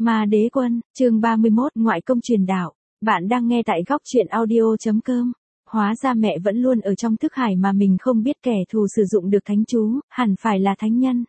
Ma Đế Quân, chương 31, ngoại công truyền đạo. Bạn đang nghe tại góc truyện audio.com. Hóa ra mẹ vẫn luôn ở trong thức hải mà mình không biết kẻ thù sử dụng được thánh chú, hẳn phải là thánh nhân.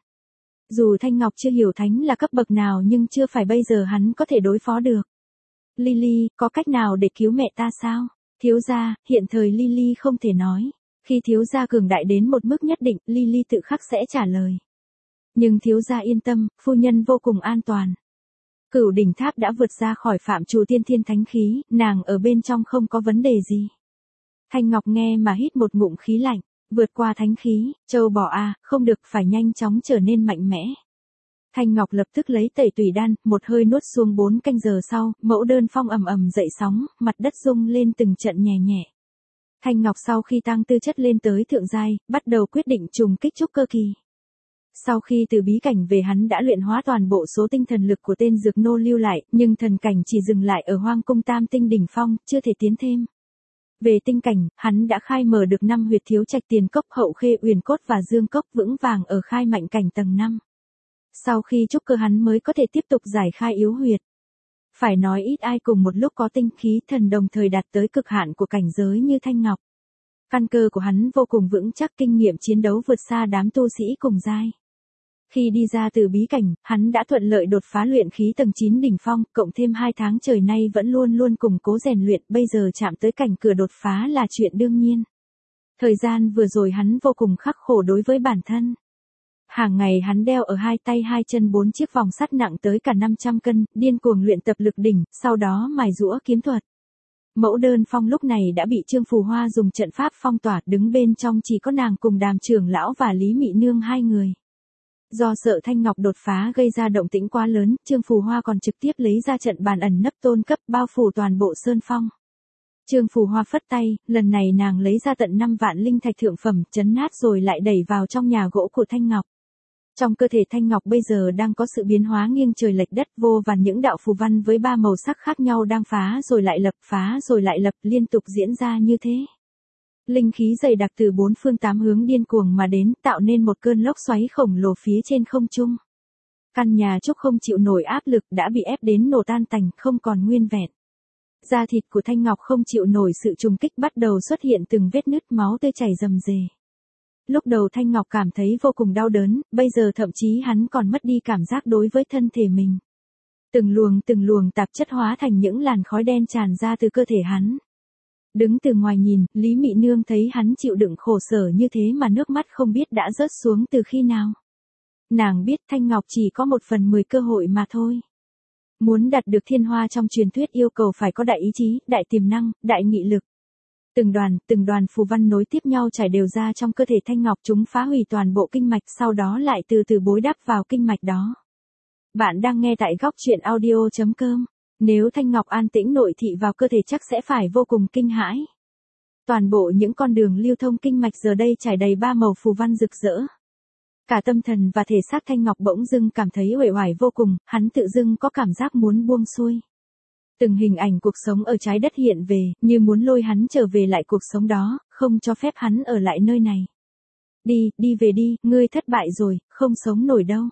Dù Thanh Ngọc chưa hiểu thánh là cấp bậc nào nhưng chưa phải bây giờ hắn có thể đối phó được. Lily, có cách nào để cứu mẹ ta sao? Thiếu gia, hiện thời Lily không thể nói. Khi thiếu gia cường đại đến một mức nhất định, Lily tự khắc sẽ trả lời. Nhưng thiếu gia yên tâm, phu nhân vô cùng an toàn. Cửu đỉnh tháp đã vượt ra khỏi phạm trù tiên thiên thánh khí, nàng ở bên trong không có vấn đề gì. Thanh Ngọc nghe mà hít một ngụm khí lạnh, vượt qua thánh khí, châu bò không được, phải nhanh chóng trở nên mạnh mẽ. Thanh Ngọc lập tức lấy tẩy tùy đan, một hơi nuốt xuống 4 canh giờ sau, mẫu đơn phong ầm ầm dậy sóng, mặt đất rung lên từng trận nhẹ nhẹ. Thanh Ngọc sau khi tăng tư chất lên tới thượng giai, bắt đầu quyết định trùng kích trúc cơ kỳ. Sau khi từ bí cảnh về hắn đã luyện hóa toàn bộ số tinh thần lực của tên dược nô lưu lại, nhưng thần cảnh chỉ dừng lại ở hoang cung tam tinh đỉnh phong, chưa thể tiến thêm. Về tinh cảnh, hắn đã khai mở được 5 huyệt thiếu trạch tiền cốc, hậu khê uyển cốt và dương cốc vững vàng ở khai mạnh cảnh tầng 5. Sau khi trúc cơ hắn mới có thể tiếp tục giải khai yếu huyệt. Phải nói ít ai cùng một lúc có tinh khí thần đồng thời đạt tới cực hạn của cảnh giới như Thanh Ngọc. Căn cơ của hắn vô cùng vững chắc, kinh nghiệm chiến đấu vượt xa đám tu sĩ cùng giai. Khi đi ra từ bí cảnh, hắn đã thuận lợi đột phá luyện khí tầng 9 đỉnh phong, cộng thêm 2 tháng trời nay vẫn luôn luôn củng cố rèn luyện, bây giờ chạm tới cảnh cửa đột phá là chuyện đương nhiên. Thời gian vừa rồi hắn vô cùng khắc khổ đối với bản thân. Hàng ngày hắn đeo ở 2 tay 2 chân 4 chiếc vòng sắt nặng tới cả 500 cân, điên cuồng luyện tập lực đỉnh, sau đó mài giũa kiếm thuật. Mẫu đơn phong lúc này đã bị Trương Phù Hoa dùng trận pháp phong tỏa, đứng bên trong chỉ có nàng cùng Đàm trưởng lão và Lý Mị Nương 2 người. Do sợ Thanh Ngọc đột phá gây ra động tĩnh quá lớn, Trương Phù Hoa còn trực tiếp lấy ra trận bàn ẩn nấp tôn cấp bao phủ toàn bộ sơn phong. Trương Phù Hoa phất tay, lần này nàng lấy ra tận 5 vạn linh thạch thượng phẩm, chấn nát rồi lại đẩy vào trong nhà gỗ của Thanh Ngọc. Trong cơ thể Thanh Ngọc bây giờ đang có sự biến hóa nghiêng trời lệch đất, vô vàn những đạo phù văn với 3 màu sắc khác nhau đang phá rồi lại lập, liên tục diễn ra như thế. Linh khí dày đặc từ 4 phương 8 hướng điên cuồng mà đến, tạo nên một cơn lốc xoáy khổng lồ phía trên không trung. Căn nhà trúc không chịu nổi áp lực đã bị ép đến nổ tan tành, không còn nguyên vẹn. Da thịt của Thanh Ngọc không chịu nổi sự trùng kích, bắt đầu xuất hiện từng vết nứt, máu tươi chảy rầm rề. Lúc đầu Thanh Ngọc cảm thấy vô cùng đau đớn, bây giờ thậm chí hắn còn mất đi cảm giác đối với thân thể mình. Từng luồng tạp chất hóa thành những làn khói đen tràn ra từ cơ thể hắn. Đứng từ ngoài nhìn, Lý Mị Nương thấy hắn chịu đựng khổ sở như thế mà nước mắt không biết đã rớt xuống từ khi nào. Nàng biết Thanh Ngọc chỉ có 1/10 cơ hội mà thôi. Muốn đạt được thiên hoa trong truyền thuyết yêu cầu phải có đại ý chí, đại tiềm năng, đại nghị lực. Từng đoàn phù văn nối tiếp nhau trải đều ra trong cơ thể Thanh Ngọc, chúng phá hủy toàn bộ kinh mạch, sau đó lại từ từ bối đắp vào kinh mạch đó. Bạn đang nghe tại góc truyện audio.com. Nếu Thanh Ngọc an tĩnh nội thị vào cơ thể chắc sẽ phải vô cùng kinh hãi. Toàn bộ những con đường lưu thông kinh mạch giờ đây trải đầy 3 màu phù văn rực rỡ. Cả tâm thần và thể xác Thanh Ngọc bỗng dưng cảm thấy uể oải vô cùng, hắn tự dưng có cảm giác muốn buông xuôi. Từng hình ảnh cuộc sống ở trái đất hiện về, như muốn lôi hắn trở về lại cuộc sống đó, không cho phép hắn ở lại nơi này. Đi về đi, ngươi thất bại rồi, không sống nổi đâu.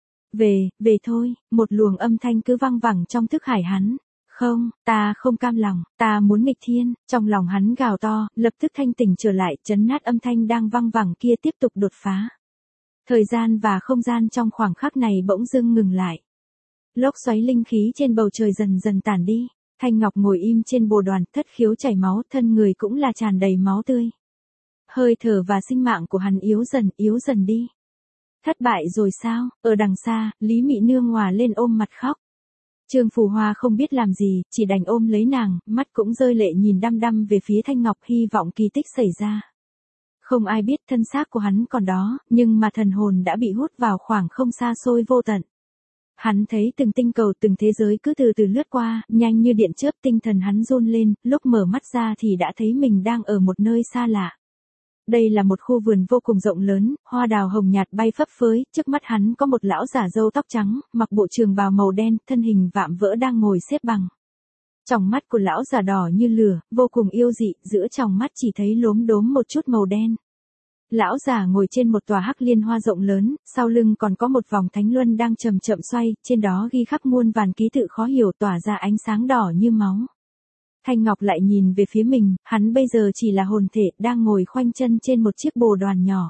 Về thôi, một luồng âm thanh cứ văng vẳng trong thức hải hắn. Không, ta không cam lòng, ta muốn nghịch thiên, trong lòng hắn gào to, lập tức thanh tỉnh trở lại, chấn nát âm thanh đang văng vẳng kia, tiếp tục đột phá. Thời gian và không gian trong khoảng khắc này bỗng dưng ngừng lại. Lốc xoáy linh khí trên bầu trời dần dần tản đi, Thanh Ngọc ngồi im trên bồ đoàn, thất khiếu chảy máu, thân người cũng là tràn đầy máu tươi. Hơi thở và sinh mạng của hắn yếu dần đi. Thất bại rồi sao? Ở đằng xa, Lý Mị Nương ngòa lên ôm mặt khóc. Trương Phù Hoa không biết làm gì, chỉ đành ôm lấy nàng, mắt cũng rơi lệ nhìn đăm đăm về phía Thanh Ngọc, hy vọng kỳ tích xảy ra. Không ai biết thân xác của hắn còn đó, nhưng mà thần hồn đã bị hút vào khoảng không xa xôi vô tận. Hắn thấy từng tinh cầu, từng thế giới cứ từ từ lướt qua, nhanh như điện chớp, tinh thần hắn run lên, lúc mở mắt ra thì đã thấy mình đang ở một nơi xa lạ. Đây là một khu vườn vô cùng rộng lớn, hoa đào hồng nhạt bay phấp phới, trước mắt hắn có một lão già râu tóc trắng, mặc bộ trường bào màu đen, thân hình vạm vỡ đang ngồi xếp bằng. Tròng mắt của lão già đỏ như lửa, vô cùng yêu dị, giữa tròng mắt chỉ thấy lốm đốm một chút màu đen. Lão già ngồi trên một tòa hắc liên hoa rộng lớn, sau lưng còn có một vòng thánh luân đang chậm chậm xoay, trên đó ghi khắc muôn vàn ký tự khó hiểu tỏa ra ánh sáng đỏ như máu. Thanh Ngọc lại nhìn về phía mình, hắn bây giờ chỉ là hồn thể, đang ngồi khoanh chân trên một chiếc bồ đoàn nhỏ.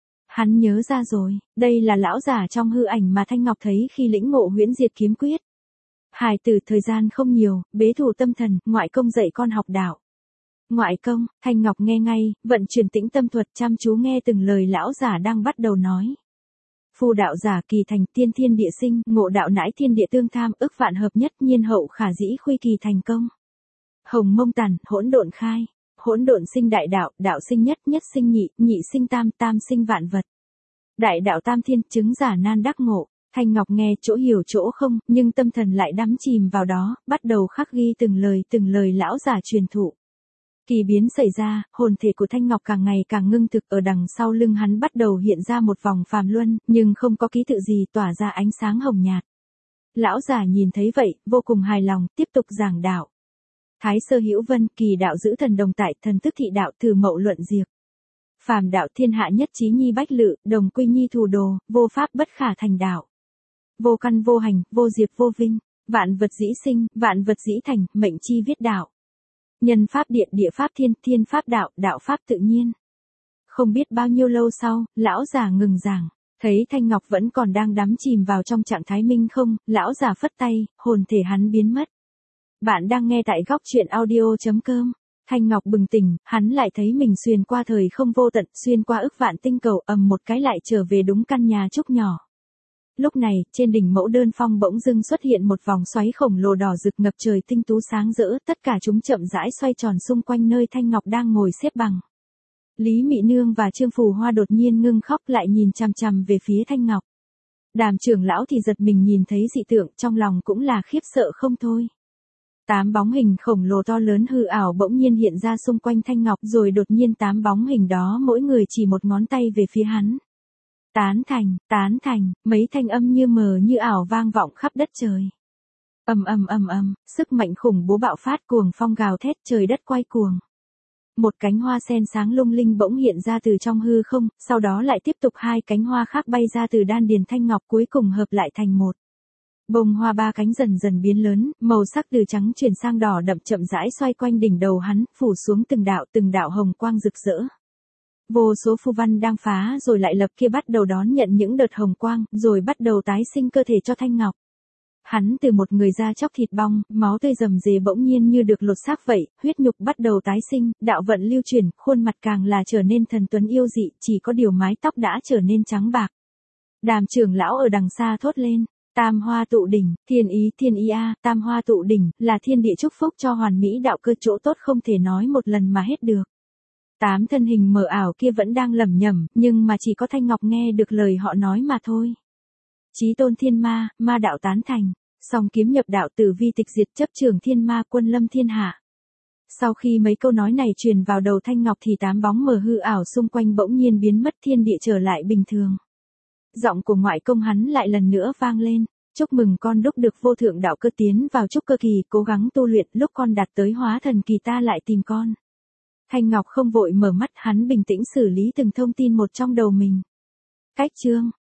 Hắn nhớ ra rồi, đây là lão giả trong hư ảnh mà Thanh Ngọc thấy khi lĩnh ngộ huyễn diệt kiếm quyết. Hài tử thời gian không nhiều, bế thủ tâm thần, ngoại công dạy con học đạo. Ngoại công, Thanh Ngọc nghe ngay, vận chuyển tĩnh tâm thuật chăm chú nghe từng lời lão giả đang bắt đầu nói. Phù đạo giả kỳ thành tiên thiên địa sinh, ngộ đạo nãi thiên địa tương tham, ức vạn hợp nhất nhiên hậu khả dĩ khuy kỳ thành công. Hồng mông tàn, hỗn độn khai. Hỗn độn sinh đại đạo, đạo sinh nhất, nhất sinh nhị, nhị sinh tam, tam sinh vạn vật. Đại đạo tam thiên, chứng giả nan đắc ngộ. Thanh Ngọc nghe chỗ hiểu chỗ không, nhưng tâm thần lại đắm chìm vào đó, bắt đầu khắc ghi từng lời lão giả truyền thụ. Kỳ biến xảy ra, hồn thể của Thanh Ngọc càng ngày càng ngưng thực, ở đằng sau lưng hắn bắt đầu hiện ra một vòng phàm luân, nhưng không có ký tự gì tỏa ra ánh sáng hồng nhạt. Lão giả nhìn thấy vậy, vô cùng hài lòng, tiếp tục giảng đạo. Thái sơ hữu vân, kỳ đạo giữ thần đồng tại, thần tức thị đạo, thử mậu luận diệt. Phàm đạo thiên hạ nhất trí nhi bách lự, đồng quy nhi thù đồ, vô pháp bất khả thành đạo. Vô căn vô hành, vô diệt vô vinh, vạn vật dĩ sinh, vạn vật dĩ thành, mệnh chi viết đạo. Nhân pháp địa, địa pháp thiên, thiên pháp đạo, đạo pháp tự nhiên. Không biết bao nhiêu lâu sau, lão già ngừng giảng, thấy Thanh Ngọc vẫn còn đang đắm chìm vào trong trạng thái minh không, lão già phất tay, hồn thể hắn biến mất. Bạn đang nghe tại góc truyện audio.com. Thanh Ngọc bừng tỉnh, hắn lại thấy mình xuyên qua thời không vô tận, xuyên qua ức vạn tinh cầu, ầm một cái lại trở về đúng căn nhà trúc nhỏ. Lúc này, trên đỉnh mẫu đơn phong bỗng dưng xuất hiện một vòng xoáy khổng lồ đỏ rực ngập trời tinh tú sáng rỡ, tất cả chúng chậm rãi xoay tròn xung quanh nơi Thanh Ngọc đang ngồi xếp bằng. Lý Mị Nương và Trương Phù Hoa đột nhiên ngưng khóc lại nhìn chằm chằm về phía Thanh Ngọc. Đàm trưởng lão thì giật mình nhìn thấy dị tượng, trong lòng cũng là khiếp sợ không thôi. 8 bóng hình khổng lồ to lớn hư ảo bỗng nhiên hiện ra xung quanh Thanh Ngọc, rồi đột nhiên 8 bóng hình đó mỗi người chỉ một ngón tay về phía hắn. Tán thành, mấy thanh âm như mờ như ảo vang vọng khắp đất trời. Ầm, sức mạnh khủng bố bạo phát, cuồng phong gào thét, trời đất quay cuồng. Một cánh hoa sen sáng lung linh bỗng hiện ra từ trong hư không, sau đó lại tiếp tục 2 cánh hoa khác bay ra từ đan điền Thanh Ngọc, cuối cùng hợp lại thành một. Bông hoa 3 cánh dần dần biến lớn, màu sắc từ trắng chuyển sang đỏ đậm chậm rãi xoay quanh đỉnh đầu hắn, phủ xuống từng đạo hồng quang rực rỡ. Vô số phù văn đang phá rồi lại lập kia bắt đầu đón nhận những đợt hồng quang, rồi bắt đầu tái sinh cơ thể cho Thanh Ngọc. Hắn từ một người da chóc thịt bong, máu tươi rầm rề bỗng nhiên như được lột xác vậy, huyết nhục bắt đầu tái sinh, đạo vận lưu chuyển, khuôn mặt càng là trở nên thần tuấn yêu dị, chỉ có điều mái tóc đã trở nên trắng bạc. Đàm trưởng lão ở đằng xa thốt lên. Tam hoa tụ đỉnh, thiên ý a, tam hoa tụ đỉnh, là thiên địa chúc phúc cho hoàn mỹ đạo cơ, chỗ tốt không thể nói một lần mà hết được. 8 thân hình mờ ảo kia vẫn đang lẩm nhẩm, nhưng mà chỉ có Thanh Ngọc nghe được lời họ nói mà thôi. Chí tôn thiên ma, ma đạo tán thành, song kiếm nhập đạo, tử vi tịch diệt, chấp trường thiên ma, quân lâm thiên hạ. Sau khi mấy câu nói này truyền vào đầu Thanh Ngọc thì 8 bóng mờ hư ảo xung quanh bỗng nhiên biến mất, thiên địa trở lại bình thường. Giọng của ngoại công hắn lại lần nữa vang lên, chúc mừng con đúc được vô thượng đạo cơ, tiến vào trúc cơ kỳ, cố gắng tu luyện, lúc con đạt tới hóa thần kỳ ta lại tìm con. Thanh Ngọc không vội mở mắt, hắn bình tĩnh xử lý từng thông tin một trong đầu mình. Cách chương